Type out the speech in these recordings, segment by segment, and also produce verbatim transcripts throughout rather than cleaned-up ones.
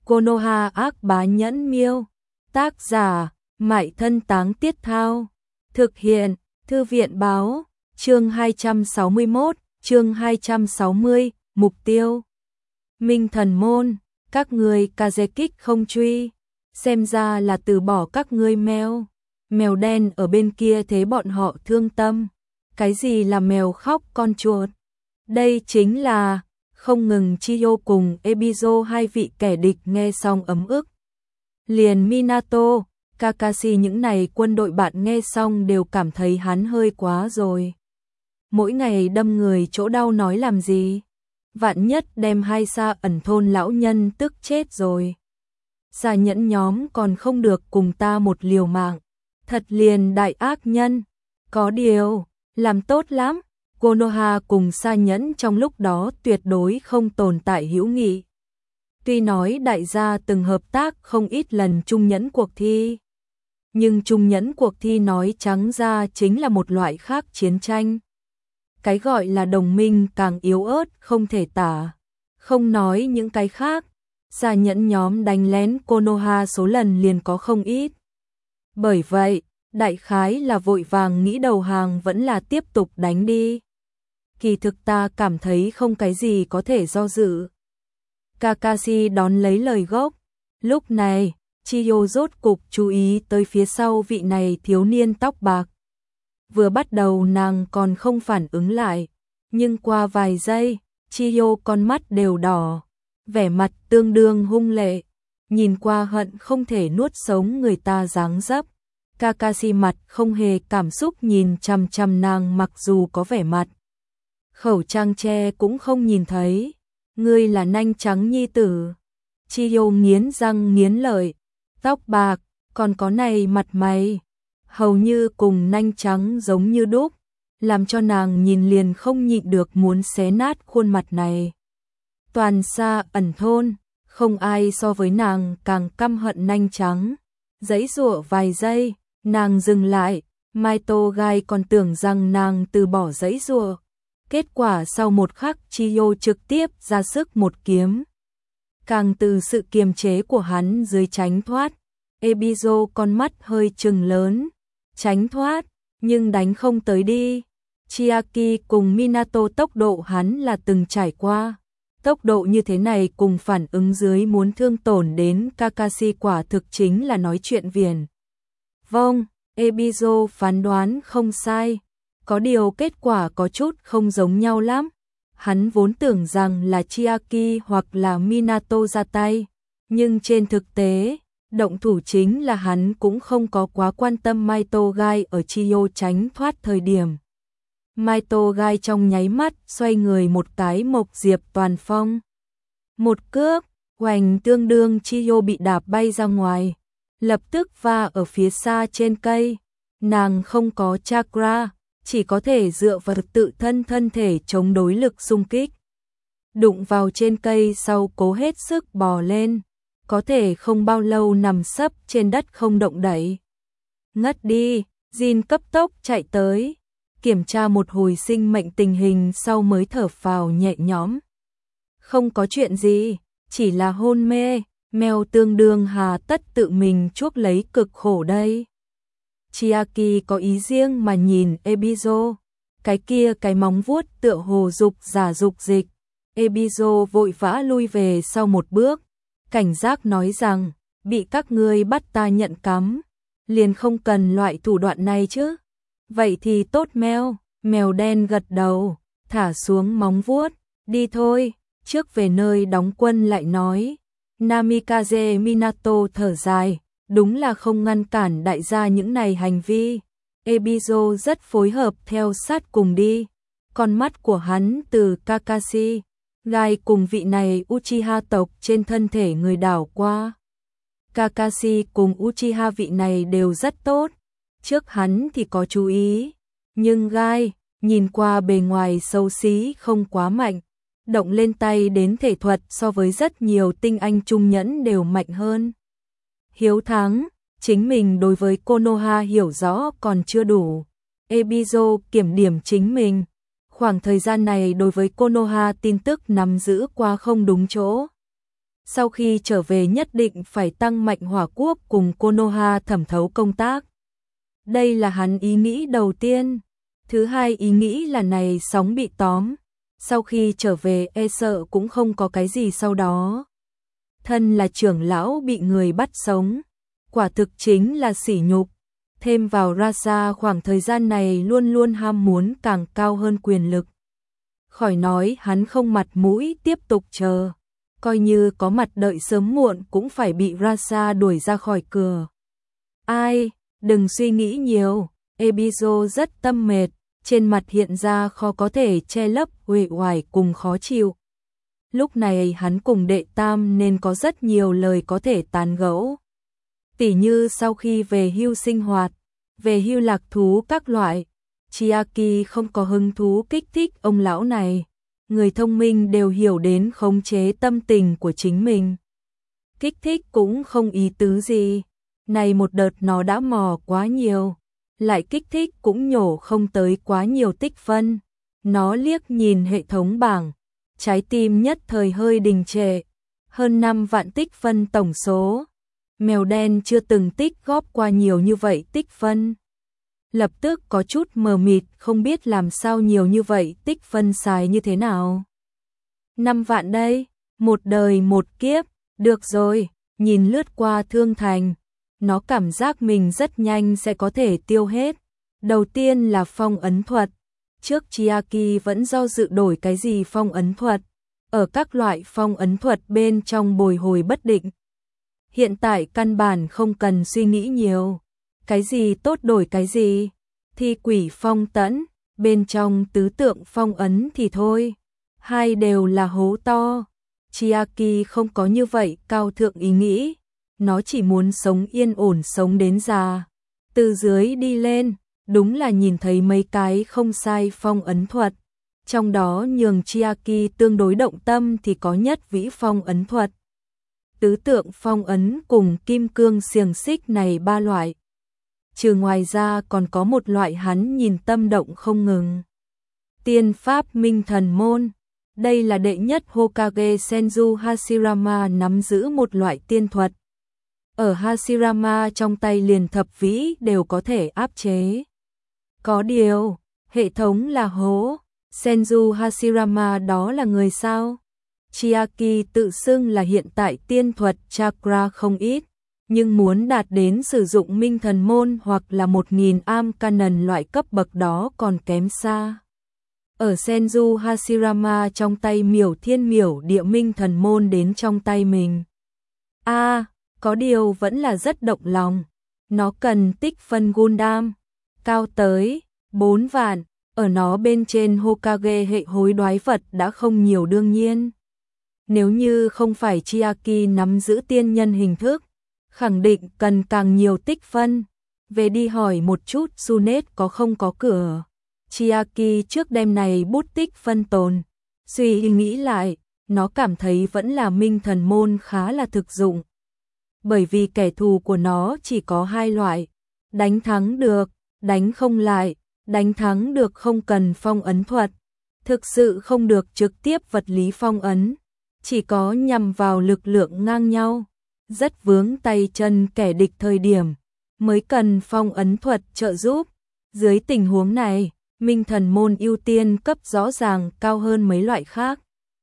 Konoha ác bá nhẫn miêu. Tác giả, Mại Thân Táng Tiết Thao. Thực hiện, Thư viện báo, chương hai trăm sáu mươi mốt, chương hai trăm sáu mươi, mục tiêu. Minh Thần Môn, các ngươi Kazekik không truy, xem ra là từ bỏ các ngươi mèo. Mèo đen ở bên kia thấy bọn họ thương tâm. Cái gì là mèo khóc con chuột? Đây chính là... Không ngừng Chiyo cùng Ebizo hai vị kẻ địch nghe xong ấm ức. Liền Minato, Kakashi những này quân đội bạn nghe xong đều cảm thấy hắn hơi quá rồi. Mỗi ngày đâm người chỗ đau nói làm gì? Vạn nhất đem hai xa ẩn thôn lão nhân tức chết rồi. Xa nhẫn nhóm còn không được cùng ta một liều mạng. Thật liền đại ác nhân. Có điều, làm tốt lắm. Konoha cùng Sa Nhẫn trong lúc đó tuyệt đối không tồn tại hữu nghị. Tuy nói đại gia từng hợp tác không ít lần chung nhẫn cuộc thi, nhưng chung nhẫn cuộc thi nói trắng ra chính là một loại khác chiến tranh. Cái gọi là đồng minh càng yếu ớt không thể tả. Không nói những cái khác, Sa Nhẫn nhóm đánh lén Konoha số lần liền có không ít. Bởi vậy, đại khái là vội vàng nghĩ đầu hàng vẫn là tiếp tục đánh đi. Kỳ thực ta cảm thấy không cái gì có thể do dự. Kakashi đón lấy lời gốc. Lúc này, Chiyo rốt cục chú ý tới phía sau vị này thiếu niên tóc bạc. Vừa bắt đầu nàng còn không phản ứng lại, nhưng qua vài giây, Chiyo con mắt đều đỏ, vẻ mặt tương đương hung lệ, nhìn qua hận không thể nuốt sống người ta dáng dấp. Kakashi mặt không hề cảm xúc nhìn chằm chằm nàng mặc dù có vẻ mặt. Khẩu trang che cũng không nhìn thấy. Ngươi là nanh trắng nhi tử. Chiyo nghiến răng nghiến lợi. Tóc bạc, còn có này mặt mày. Hầu như cùng nanh trắng giống như đúc. Làm cho nàng nhìn liền không nhịn được muốn xé nát khuôn mặt này. Toàn xa ẩn thôn, không ai so với nàng càng căm hận nanh trắng. Giãy giụa vài giây, nàng dừng lại. Maito Gai còn tưởng rằng nàng từ bỏ giãy giụa. Kết quả sau một khắc Chiyo trực tiếp ra sức một kiếm. Càng từ sự kiềm chế của hắn dưới tránh thoát. Ebizo con mắt hơi trừng lớn. Tránh thoát, nhưng đánh không tới đi. Chiaki cùng Minato tốc độ hắn là từng trải qua. Tốc độ như thế này cùng phản ứng dưới muốn thương tổn đến Kakashi quả thực chính là nói chuyện viển. Vâng, Ebizo phán đoán không sai. Có điều kết quả có chút không giống nhau lắm. Hắn vốn tưởng rằng là Chiaki hoặc là Minato ra tay. Nhưng trên thực tế, động thủ chính là hắn cũng không có quá quan tâm Maito Gai ở Chiyo tránh thoát thời điểm. Maito Gai trong nháy mắt xoay người một cái mộc diệp toàn phong. Một cước, hoành tương đương Chiyo bị đạp bay ra ngoài. Lập tức va ở phía xa trên cây. Nàng không có chakra. Chỉ có thể dựa vào tự thân thân thể chống đối lực xung kích. Đụng vào trên cây sau cố hết sức bò lên, có thể không bao lâu nằm sấp trên đất không động đậy. Ngất đi, Jin cấp tốc chạy tới, kiểm tra một hồi sinh mệnh tình hình sau mới thở phào nhẹ nhõm. Không có chuyện gì, chỉ là hôn mê, mèo tương đương hà tất tự mình chuốc lấy cực khổ đây. Chiaki có ý riêng mà nhìn Ebizo, cái kia cái móng vuốt tựa hồ dục giả dục dịch. Ebizo vội vã lui về sau một bước, cảnh giác nói rằng, bị các ngươi bắt ta nhận cắm, liền không cần loại thủ đoạn này chứ. Vậy thì tốt mèo, mèo đen gật đầu, thả xuống móng vuốt, đi thôi, trước về nơi đóng quân lại nói. Namikaze Minato thở dài. Đúng là không ngăn cản đại gia những này hành vi. Ebizo rất phối hợp theo sát cùng đi. Con mắt của hắn từ Kakashi, Gai cùng vị này Uchiha tộc trên thân thể người đảo qua. Kakashi cùng Uchiha vị này đều rất tốt. Trước hắn thì có chú ý. Nhưng Gai, nhìn qua bề ngoài xấu xí không quá mạnh. Động lên tay đến thể thuật so với rất nhiều tinh anh trung nhẫn đều mạnh hơn. Hiếu thắng, chính mình đối với Konoha hiểu rõ còn chưa đủ. Ebizo kiểm điểm chính mình. Khoảng thời gian này đối với Konoha tin tức nắm giữ qua không đúng chỗ. Sau khi trở về nhất định phải tăng mạnh hỏa quốc cùng Konoha thẩm thấu công tác. Đây là hắn ý nghĩ đầu tiên. Thứ hai ý nghĩ là này sóng bị tóm. Sau khi trở về e sợ cũng không có cái gì sau đó. Thân là trưởng lão bị người bắt sống. Quả thực chính là sỉ nhục. Thêm vào Rasa khoảng thời gian này luôn luôn ham muốn càng cao hơn quyền lực. Khỏi nói hắn không mặt mũi tiếp tục chờ. Coi như có mặt đợi sớm muộn cũng phải bị Rasa đuổi ra khỏi cửa. Ai, đừng suy nghĩ nhiều. Ebizo rất tâm mệt. Trên mặt hiện ra khó có thể che lấp uể oải cùng khó chịu. Lúc này hắn cùng đệ tam nên có rất nhiều lời có thể tán gẫu. Tỉ như sau khi về hưu sinh hoạt, về hưu lạc thú các loại, Chiaki không có hứng thú kích thích ông lão này. Người thông minh đều hiểu đến khống chế tâm tình của chính mình. Kích thích cũng không ý tứ gì. Này một đợt nó đã mò quá nhiều. Lại kích thích cũng nhổ không tới quá nhiều tích phân. Nó liếc nhìn hệ thống bảng. Trái tim nhất thời hơi đình trệ. Hơn năm vạn tích phân tổng số. Mèo đen chưa từng tích góp qua nhiều như vậy tích phân. Lập tức có chút mờ mịt, không biết làm sao nhiều như vậy tích phân xài như thế nào. Năm vạn đây, một đời một kiếp, được rồi, nhìn lướt qua thương thành. Nó cảm giác mình rất nhanh sẽ có thể tiêu hết. Đầu tiên là phong ấn thuật. Trước Chiaki vẫn do dự đổi cái gì phong ấn thuật. Ở các loại phong ấn thuật bên trong bồi hồi bất định. Hiện tại căn bản không cần suy nghĩ nhiều. Cái gì tốt đổi cái gì. Thi quỷ phong tẫn, bên trong tứ tượng phong ấn thì thôi. Hai đều là hố to. Chiaki không có như vậy cao thượng ý nghĩ. Nó chỉ muốn sống yên ổn sống đến già. Từ dưới đi lên, đúng là nhìn thấy mấy cái không sai phong ấn thuật. Trong đó nhường Chiaki tương đối động tâm thì có nhất vĩ phong ấn thuật. Tứ tượng phong ấn cùng kim cương xiềng xích này ba loại. Trừ ngoài ra còn có một loại hắn nhìn tâm động không ngừng. Tiên pháp minh thần môn. Đây là đệ nhất Hokage Senju Hashirama nắm giữ một loại tiên thuật. Ở Hashirama trong tay liền thập vĩ đều có thể áp chế. Có điều, hệ thống là hố. Senju Hashirama đó là người sao? Chiaki tự xưng là hiện tại tiên thuật chakra không ít. Nhưng muốn đạt đến sử dụng minh thần môn hoặc là một nghìn am canon loại cấp bậc đó còn kém xa. Ở Senju Hashirama trong tay miểu thiên miểu địa minh thần môn đến trong tay mình. A, à, có điều vẫn là rất động lòng. Nó cần tích phân Gundam, cao tới bốn vạn. Ở nó bên trên Hokage hệ hối đoái vật đã không nhiều đương nhiên. Nếu như không phải Chiaki nắm giữ tiên nhân hình thức, khẳng định cần càng nhiều tích phân. Về đi hỏi một chút Sunet có không có cửa. Chiaki trước đêm này bút tích phân tồn. Suy nghĩ lại, nó cảm thấy vẫn là minh thần môn khá là thực dụng. Bởi vì kẻ thù của nó chỉ có hai loại. Đánh thắng được, đánh không lại. Đánh thắng được không cần phong ấn thuật. Thực sự không được trực tiếp vật lý phong ấn. Chỉ có nhằm vào lực lượng ngang nhau. Rất vướng tay chân kẻ địch thời điểm. Mới cần phong ấn thuật trợ giúp. Dưới tình huống này, minh thần môn ưu tiên cấp rõ ràng cao hơn mấy loại khác.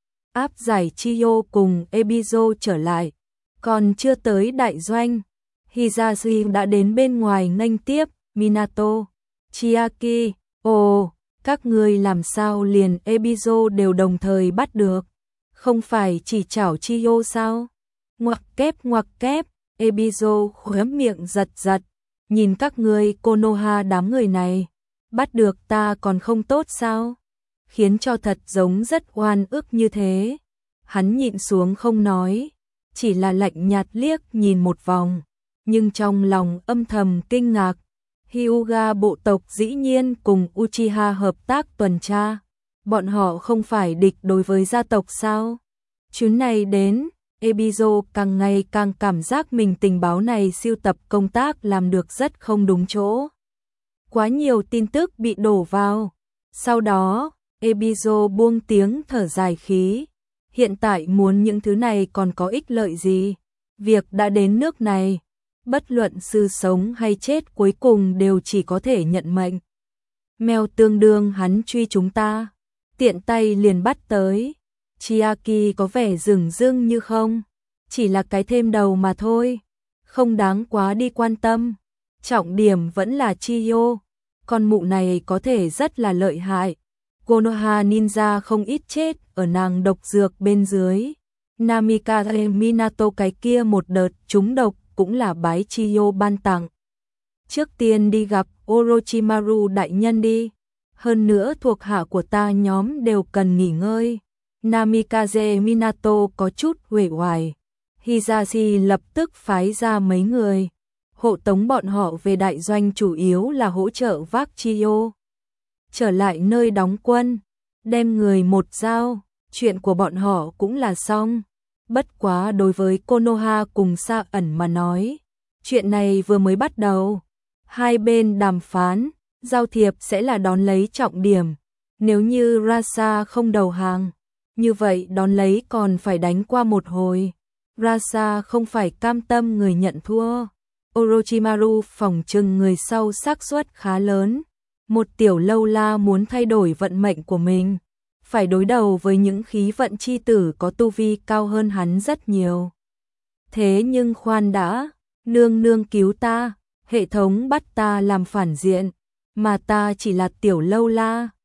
Áp giải Chiyo cùng Ebizo trở lại. Còn chưa tới đại doanh. Hizashi đã đến bên ngoài nghênh tiếp Minato. Chiaki, ồ, các ngươi làm sao liền Ebizo đều đồng thời bắt được. Không phải chỉ chảo Chiyo sao? Ngoặc kép ngoặc kép, Ebizo khóe miệng giật giật. Nhìn các ngươi Konoha đám người này. Bắt được ta còn không tốt sao? Khiến cho thật giống rất oan ức như thế. Hắn nhịn xuống không nói. Chỉ là lạnh nhạt liếc nhìn một vòng. Nhưng trong lòng âm thầm kinh ngạc. Hyuga bộ tộc dĩ nhiên cùng Uchiha hợp tác tuần tra. Bọn họ không phải địch đối với gia tộc sao? Chuyến này đến, Ebizo càng ngày càng cảm giác mình tình báo này siêu tập công tác làm được rất không đúng chỗ. Quá nhiều tin tức bị đổ vào. Sau đó, Ebizo buông tiếng thở dài khí. Hiện tại muốn những thứ này còn có ích lợi gì? Việc đã đến nước này, bất luận sư sống hay chết cuối cùng đều chỉ có thể nhận mệnh. Mèo tương đương hắn truy chúng ta, tiện tay liền bắt tới. Chiaki có vẻ dửng dưng như không, chỉ là cái thêm đầu mà thôi, không đáng quá đi quan tâm. Trọng điểm vẫn là Chiyo, con mụ này có thể rất là lợi hại. Konoha ninja không ít chết ở nàng độc dược bên dưới. Namikaze Minato cái kia một đợt trúng độc cũng là bái Chiyo ban tặng. Trước tiên đi gặp Orochimaru đại nhân đi, hơn nữa thuộc hạ của ta nhóm đều cần nghỉ ngơi. Namikaze Minato có chút uể oải. Hisashi lập tức phái ra mấy người hộ tống bọn họ về đại doanh, chủ yếu là hỗ trợ vác Chiyo trở lại nơi đóng quân, đem người một dao, chuyện của bọn họ cũng là xong. Bất quá đối với Konoha cùng Sa ẩn mà nói, chuyện này vừa mới bắt đầu. Hai bên đàm phán, giao thiệp sẽ là đón lấy trọng điểm. Nếu như Rasa không đầu hàng, như vậy đón lấy còn phải đánh qua một hồi. Rasa không phải cam tâm người nhận thua. Orochimaru phỏng chừng người sau xác suất khá lớn. Một tiểu lâu la muốn thay đổi vận mệnh của mình, phải đối đầu với những khí vận chi tử có tu vi cao hơn hắn rất nhiều. Thế nhưng khoan đã, nương nương cứu ta, hệ thống bắt ta làm phản diện, mà ta chỉ là tiểu lâu la,